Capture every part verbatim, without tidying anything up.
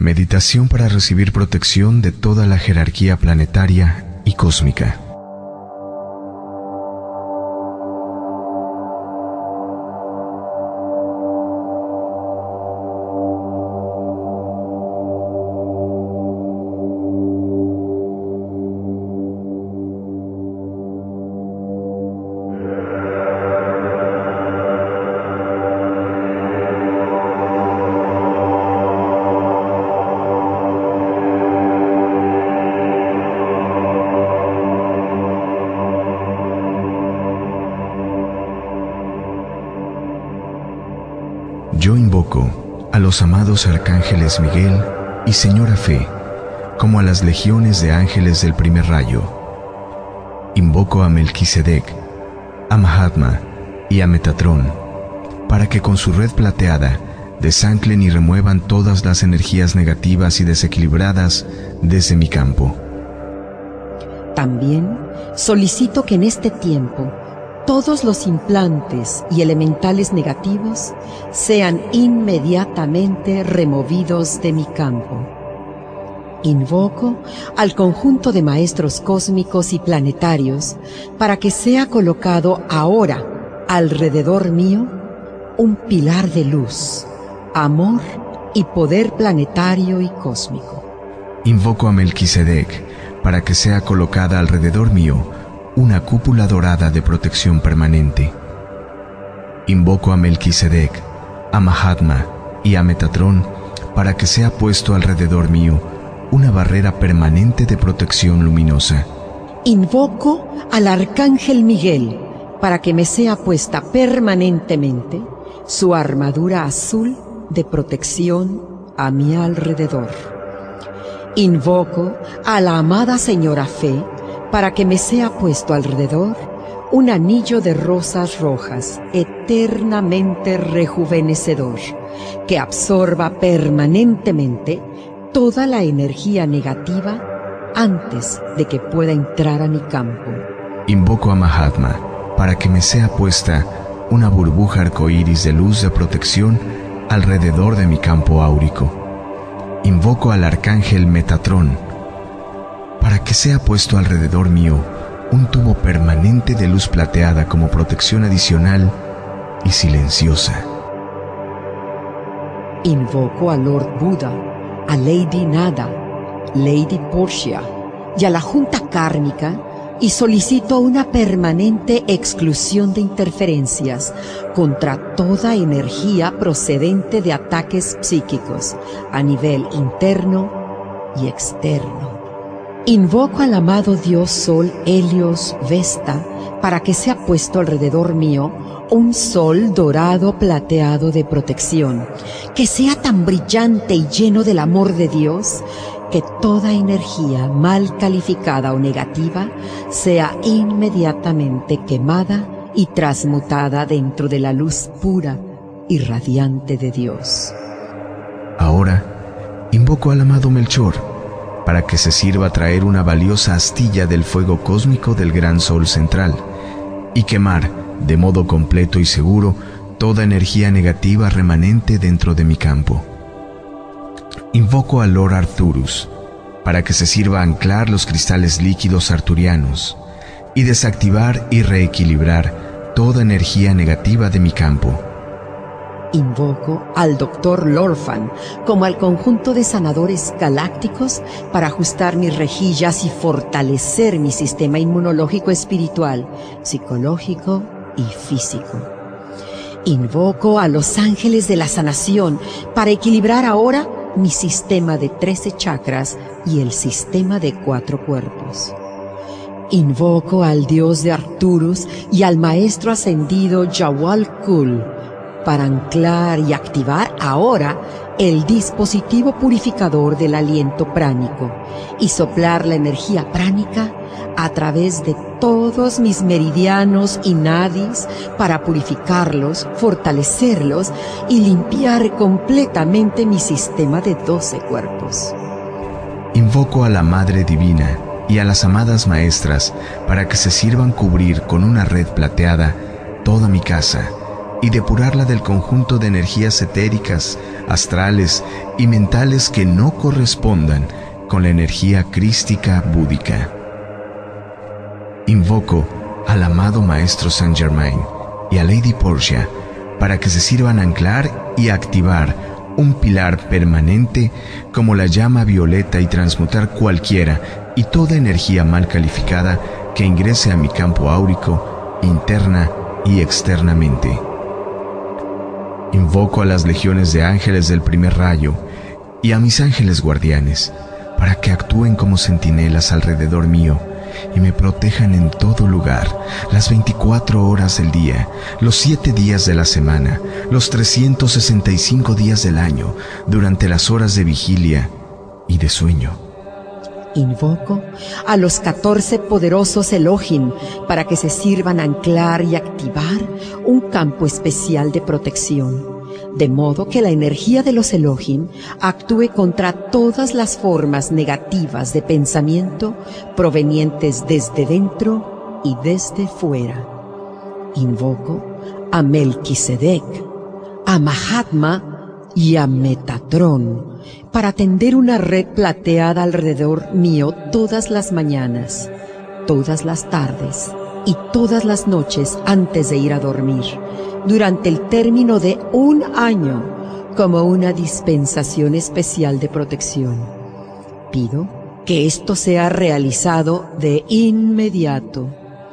Meditación para recibir protección de toda la jerarquía planetaria y cósmica. Yo invoco a los amados arcángeles Miguel y Señora Fe, como a las legiones de ángeles del primer rayo. Invoco a Melquisedec, a Mahatma y a Metatrón, para que con su red plateada desanclen y remuevan todas las energías negativas y desequilibradas desde mi campo. También solicito que en este tiempo todos los implantes y elementales negativos sean inmediatamente removidos de mi campo. Invoco al conjunto de maestros cósmicos y planetarios para que sea colocado ahora alrededor mío un pilar de luz, amor y poder planetario y cósmico. Invoco a Melquisedec para que sea colocada alrededor mío una cúpula dorada de protección permanente. Invoco a Melquisedec, a Mahatma y a Metatrón para que sea puesto alrededor mío una barrera permanente de protección luminosa. Invoco al Arcángel Miguel para que me sea puesta permanentemente su armadura azul de protección a mi alrededor. Invoco a la amada Señora Fe para que me sea puesto alrededor un anillo de rosas rojas eternamente rejuvenecedor, que absorba permanentemente toda la energía negativa antes de que pueda entrar a mi campo. Invoco a Mahatma para que me sea puesta una burbuja arcoíris de luz de protección alrededor de mi campo áurico. Invoco al Arcángel Metatrón para que sea puesto alrededor mío un tubo permanente de luz plateada como protección adicional y silenciosa. Invoco a Lord Buda, a Lady Nada, Lady Portia y a la Junta Kármica y solicito una permanente exclusión de interferencias contra toda energía procedente de ataques psíquicos a nivel interno y externo. Invoco al amado Dios Sol Helios Vesta para que sea puesto alrededor mío un sol dorado plateado de protección, que sea tan brillante y lleno del amor de Dios que toda energía mal calificada o negativa sea inmediatamente quemada y transmutada dentro de la luz pura y radiante de Dios. Ahora invoco al amado Melchor para que se sirva a traer una valiosa astilla del fuego cósmico del gran sol central y quemar de modo completo y seguro toda energía negativa remanente dentro de mi campo. Invoco a Lord Arcturus para que se sirva a anclar los cristales líquidos arturianos y desactivar y reequilibrar toda energía negativa de mi campo. Invoco al doctor Lorfan como al conjunto de sanadores galácticos para ajustar mis rejillas y fortalecer mi sistema inmunológico espiritual, psicológico y físico. Invoco a los ángeles de la sanación para equilibrar ahora mi sistema de trece chakras y el sistema de cuatro cuerpos. Invoco al dios de Arcturus y al maestro ascendido Jawal Kul para anclar y activar ahora el dispositivo purificador del aliento pránico y soplar la energía pránica a través de todos mis meridianos y nadis para purificarlos, fortalecerlos y limpiar completamente mi sistema de doce cuerpos. Invoco a la Madre Divina y a las amadas maestras para que se sirvan cubrir con una red plateada toda mi casa y depurarla del conjunto de energías etéricas, astrales y mentales que no correspondan con la energía crística búdica. Invoco al amado Maestro Saint Germain y a Lady Portia para que se sirvan anclar y activar un pilar permanente como la llama violeta y transmutar cualquiera y toda energía mal calificada que ingrese a mi campo áurico, interna y externamente. Invoco a las legiones de ángeles del primer rayo y a mis ángeles guardianes para que actúen como centinelas alrededor mío y me protejan en todo lugar, las veinticuatro horas del día, los siete días de la semana, los trescientos sesenta y cinco días del año, durante las horas de vigilia y de sueño. Invoco a los catorce poderosos Elohim para que se sirvan anclar y activar un campo especial de protección, de modo que la energía de los Elohim actúe contra todas las formas negativas de pensamiento provenientes desde dentro y desde fuera. Invoco a Melquisedec, a Mahatma y a Metatrón para tender una red plateada alrededor mío todas las mañanas, todas las tardes y todas las noches antes de ir a dormir, durante el término de un año, como una dispensación especial de protección. Pido que esto sea realizado de inmediato.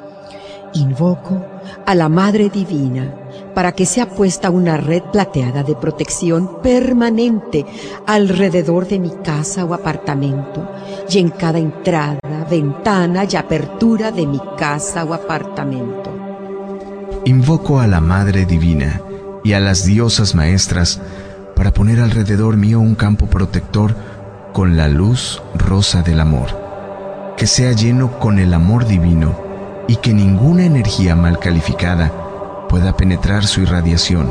Invoco a la Madre Divina para que sea puesta una red plateada de protección permanente alrededor de mi casa o apartamento y en cada entrada, ventana y apertura de mi casa o apartamento. Invoco a la Madre Divina y a las diosas maestras para poner alrededor mío un campo protector con la luz rosa del amor, que sea lleno con el amor divino y que ninguna energía mal calificada pueda penetrar su irradiación.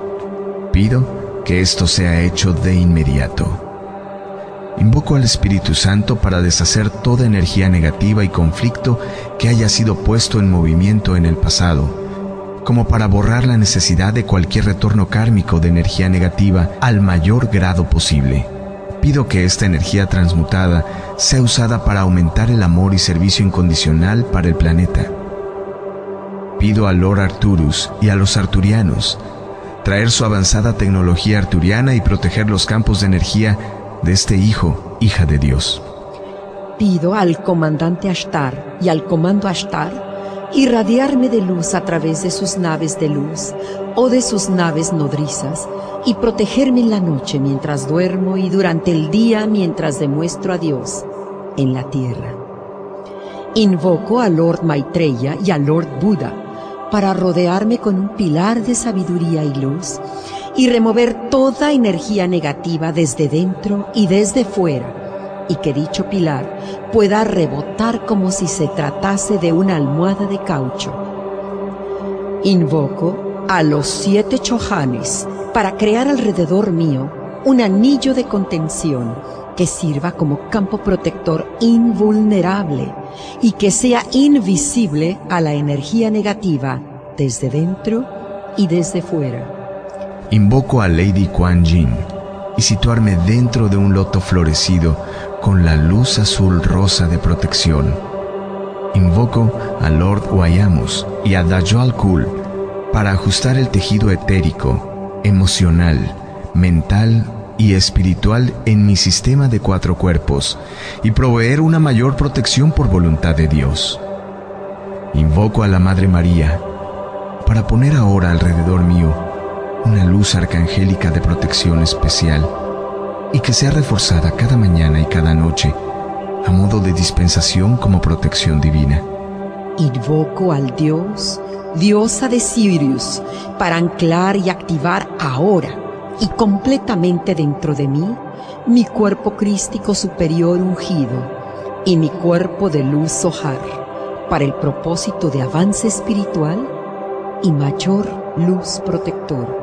Pido que esto sea hecho de inmediato. Invoco al Espíritu Santo para deshacer toda energía negativa y conflicto que haya sido puesto en movimiento en el pasado, como para borrar la necesidad de cualquier retorno kármico de energía negativa al mayor grado posible. Pido que esta energía transmutada sea usada para aumentar el amor y servicio incondicional para el planeta. Pido a Lord Arturus y a los arturianos traer su avanzada tecnología arturiana y proteger los campos de energía de este hijo, hija de Dios. Pido al comandante Ashtar y al comando Ashtar irradiarme de luz a través de sus naves de luz o de sus naves nodrizas y protegerme en la noche mientras duermo y durante el día mientras demuestro a Dios en la tierra. Invoco a Lord Maitreya y a Lord Buda para rodearme con un pilar de sabiduría y luz y remover toda energía negativa desde dentro y desde fuera, y que dicho pilar pueda rebotar como si se tratase de una almohada de caucho. Invoco a los siete chohanes para crear alrededor mío un anillo de contención que sirva como campo protector invulnerable y que sea invisible a la energía negativa desde dentro y desde fuera. Invoco a Lady Kuan Yin y situarme dentro de un loto florecido con la luz azul rosa de protección. Invoco a Lord Wayamos y a Dajjal Kul para ajustar el tejido etérico, emocional, mental y espiritual en mi sistema de cuatro cuerpos y proveer una mayor protección por voluntad de Dios. Invoco a la Madre María para poner ahora alrededor mío una luz arcangélica de protección especial y que sea reforzada cada mañana y cada noche a modo de dispensación como protección divina. Invoco al Dios, diosa de Sirius, para anclar y activar ahora y completamente dentro de mí mi cuerpo crístico superior ungido y mi cuerpo de luz Zohar para el propósito de avance espiritual y mayor luz protector.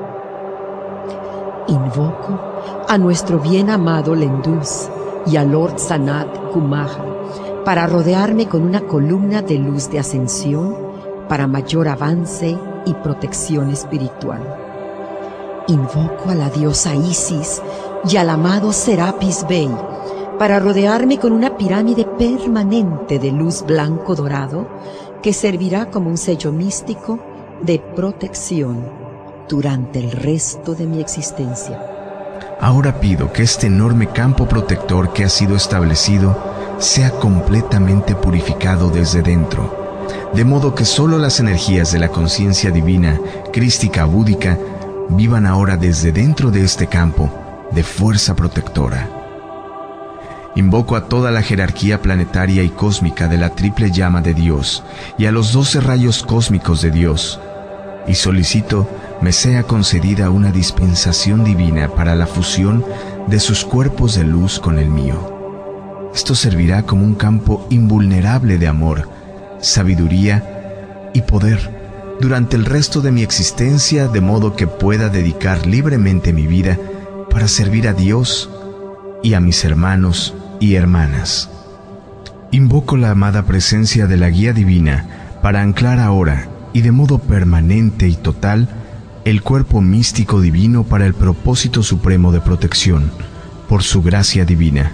Invoco a nuestro bien amado Lenduz y a Lord Sanat Kumaja para rodearme con una columna de luz de ascensión para mayor avance y protección espiritual. Invoco a la diosa Isis y al amado Serapis Bey para rodearme con una pirámide permanente de luz blanco dorado que servirá como un sello místico de protección durante el resto de mi existencia. Ahora pido que este enorme campo protector que ha sido establecido sea completamente purificado desde dentro, de modo que solo las energías de la conciencia divina, crística, búdica, vivan ahora desde dentro de este campo de fuerza protectora. Invoco a toda la jerarquía planetaria y cósmica de la triple llama de Dios y a los doce rayos cósmicos de Dios, y solicito me sea concedida una dispensación divina para la fusión de sus cuerpos de luz con el mío. Esto servirá como un campo invulnerable de amor, sabiduría y poder durante el resto de mi existencia, de modo que pueda dedicar libremente mi vida para servir a Dios y a mis hermanos y hermanas. Invoco la amada presencia de la guía divina para anclar ahora y de modo permanente y total el cuerpo místico divino para el propósito supremo de protección, por su gracia divina.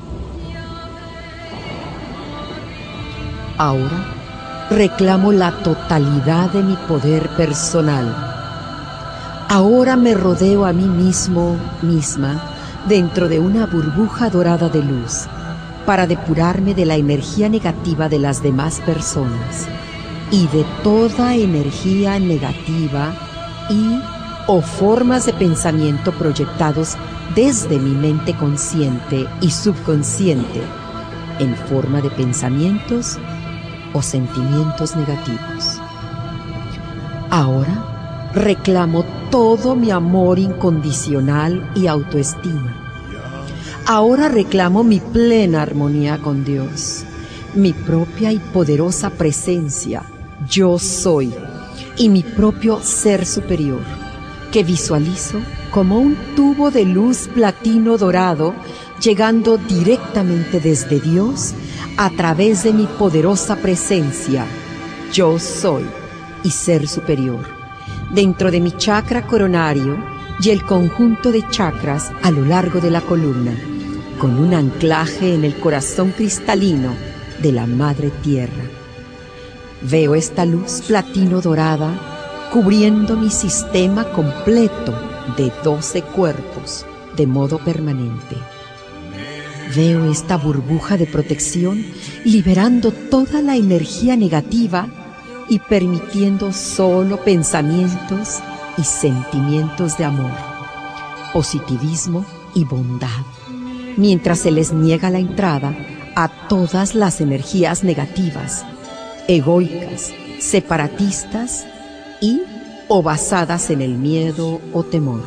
Ahora reclamo la totalidad de mi poder personal. Ahora me rodeo a mí mismo, misma, dentro de una burbuja dorada de luz, para depurarme de la energía negativa de las demás personas y de toda energía negativa y o formas de pensamiento proyectados desde mi mente consciente y subconsciente en forma de pensamientos o sentimientos negativos. Ahora reclamo todo mi amor incondicional y autoestima. Ahora reclamo mi plena armonía con Dios, mi propia y poderosa presencia, yo soy, y mi propio ser superior, que visualizo como un tubo de luz platino dorado llegando directamente desde Dios a través de mi poderosa presencia, yo soy, y ser superior, dentro de mi chakra coronario y el conjunto de chakras a lo largo de la columna, con un anclaje en el corazón cristalino de la Madre Tierra. Veo esta luz platino dorada cubriendo mi sistema completo de doce cuerpos de modo permanente. Veo esta burbuja de protección liberando toda la energía negativa y permitiendo solo pensamientos y sentimientos de amor, positivismo y bondad, mientras se les niega la entrada a todas las energías negativas, egoicas, separatistas y o basadas en el miedo o temor.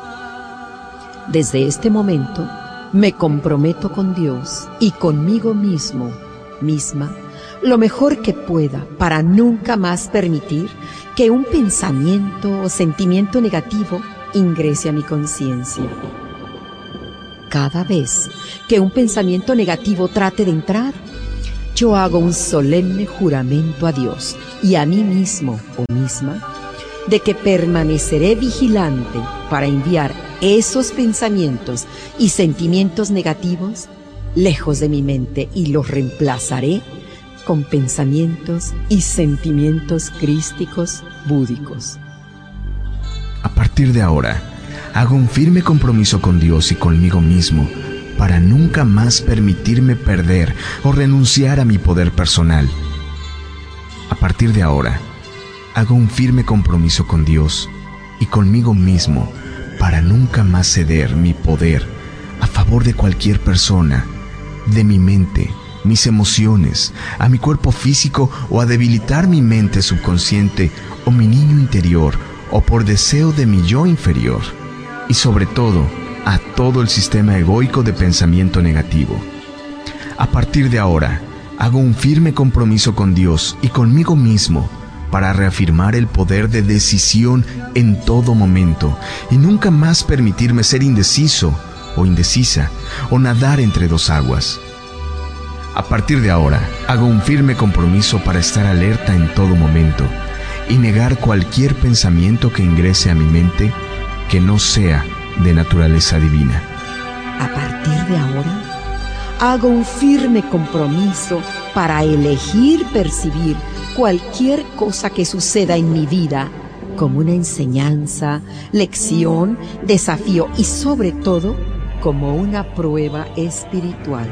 Desde este momento me comprometo con Dios y conmigo mismo, misma, lo mejor que pueda para nunca más permitir que un pensamiento o sentimiento negativo ingrese a mi conciencia. Cada vez que un pensamiento negativo trate de entrar, yo hago un solemne juramento a Dios y a mí mismo o misma de que permaneceré vigilante para enviar esos pensamientos y sentimientos negativos lejos de mi mente y los reemplazaré con pensamientos y sentimientos crísticos búdicos. A partir de ahora, hago un firme compromiso con Dios y conmigo mismo para nunca más permitirme perder o renunciar a mi poder personal. A partir de ahora, hago un firme compromiso con Dios y conmigo mismo para nunca más ceder mi poder a favor de cualquier persona, de mi mente, mis emociones, a mi cuerpo físico o a debilitar mi mente subconsciente o mi niño interior o por deseo de mi yo inferior y sobre todo a todo el sistema egoico de pensamiento negativo. A partir de ahora, hago un firme compromiso con Dios y conmigo mismo para reafirmar el poder de decisión en todo momento y nunca más permitirme ser indeciso o indecisa o nadar entre dos aguas. A partir de ahora, hago un firme compromiso para estar alerta en todo momento y negar cualquier pensamiento que ingrese a mi mente que no sea de naturaleza divina. A partir de ahora, hago un firme compromiso para elegir percibir cualquier cosa que suceda en mi vida como una enseñanza, lección, desafío y sobre todo como una prueba espiritual.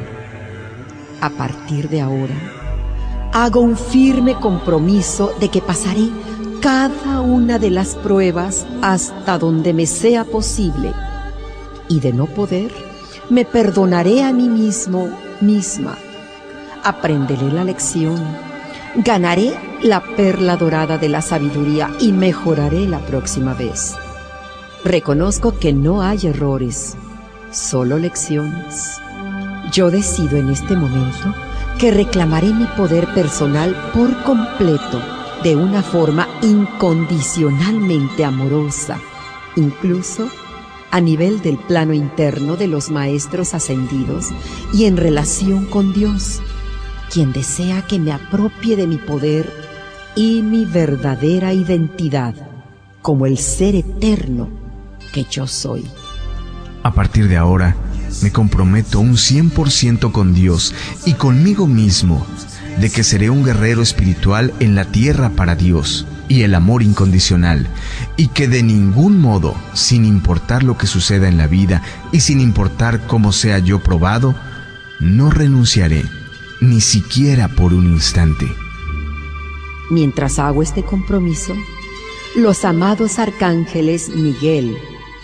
A partir de ahora, hago un firme compromiso de que pasaré cada una de las pruebas hasta donde me sea posible y de no poder, me perdonaré a mí mismo, misma. Aprenderé la lección, ganaré la perla dorada de la sabiduría y mejoraré la próxima vez. Reconozco que no hay errores, solo lecciones. Yo decido en este momento que reclamaré mi poder personal por completo, de una forma incondicionalmente amorosa, incluso a nivel del plano interno de los maestros ascendidos y en relación con Dios, quien desea que me apropie de mi poder y mi verdadera identidad como el ser eterno que yo soy. A partir de ahora, me comprometo un cien por ciento con Dios y conmigo mismo de que seré un guerrero espiritual en la tierra para Dios y el amor incondicional, y que de ningún modo, sin importar lo que suceda en la vida y sin importar cómo sea yo probado, no renunciaré, ni siquiera por un instante. Mientras hago este compromiso, los amados arcángeles Miguel,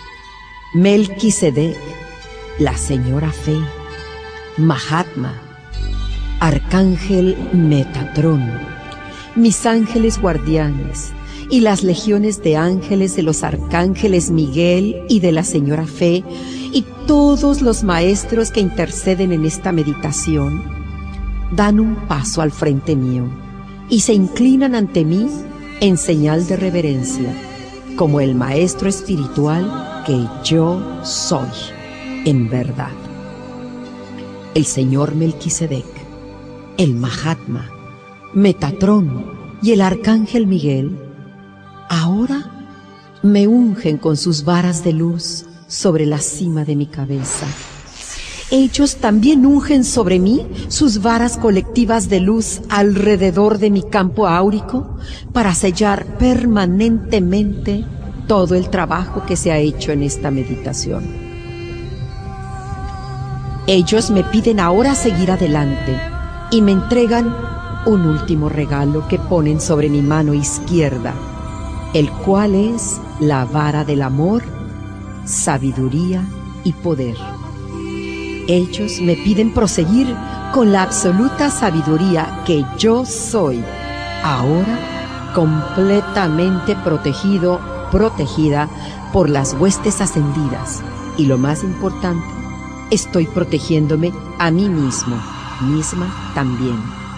Melquisedec, la Señora Fe, Mahatma, Arcángel Metatrón, mis ángeles guardianes y las legiones de ángeles de los arcángeles Miguel y de la Señora Fe y todos los maestros que interceden en esta meditación dan un paso al frente mío y se inclinan ante mí en señal de reverencia, como el maestro espiritual que yo soy en verdad. El señor Melquisedec, el Mahatma, Metatrón y el Arcángel Miguel ahora me ungen con sus varas de luz sobre la cima de mi cabeza. Ellos también ungen sobre mí sus varas colectivas de luz alrededor de mi campo áurico para sellar permanentemente todo el trabajo que se ha hecho en esta meditación. Ellos me piden ahora seguir adelante y me entregan un último regalo que ponen sobre mi mano izquierda, el cual es la vara del amor, sabiduría y poder. Ellos me piden proseguir con la absoluta sabiduría que yo soy, ahora completamente protegido, protegida por las huestes ascendidas. Y lo más importante, estoy protegiéndome a mí mismo, misma también.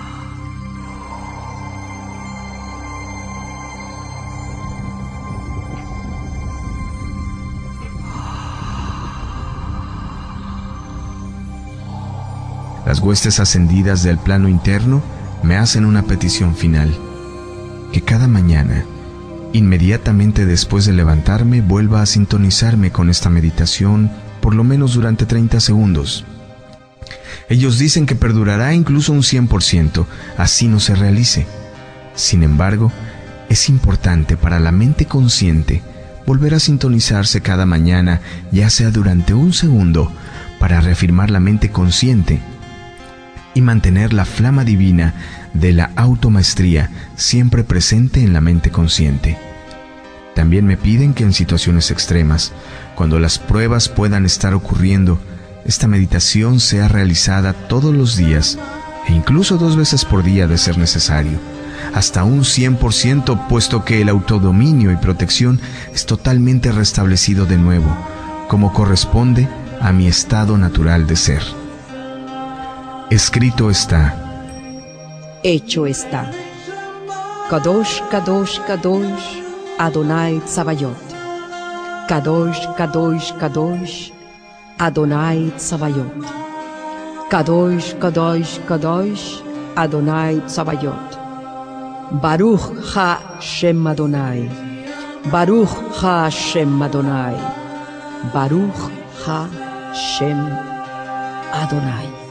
Las huestes ascendidas del plano interno me hacen una petición final, que cada mañana, inmediatamente después de levantarme, vuelva a sintonizarme con esta meditación por lo menos durante treinta segundos. Ellos dicen que perdurará incluso un cien por ciento, así no se realice. Sin embargo, es importante para la mente consciente volver a sintonizarse cada mañana, ya sea durante un segundo, para reafirmar la mente consciente y mantener la flama divina de la automaestría siempre presente en la mente consciente. También me piden que en situaciones extremas, cuando las pruebas puedan estar ocurriendo, esta meditación sea realizada todos los días e incluso dos veces por día de ser necesario, hasta un cien por ciento, puesto que el autodominio y protección es totalmente restablecido de nuevo, como corresponde a mi estado natural de ser. Escrito está. Hecho está. Kadosh, Kadosh, Kadosh, Adonai Tsabayot. Kadosh, Kadosh, Kadosh, Adonai Tsabayot. Kadosh, Kadosh, Kadosh, Adonai Tsabayot. Baruch Ha-Shem Adonai. Baruch Ha-Shem Adonai. Baruch Ha-Shem Adonai.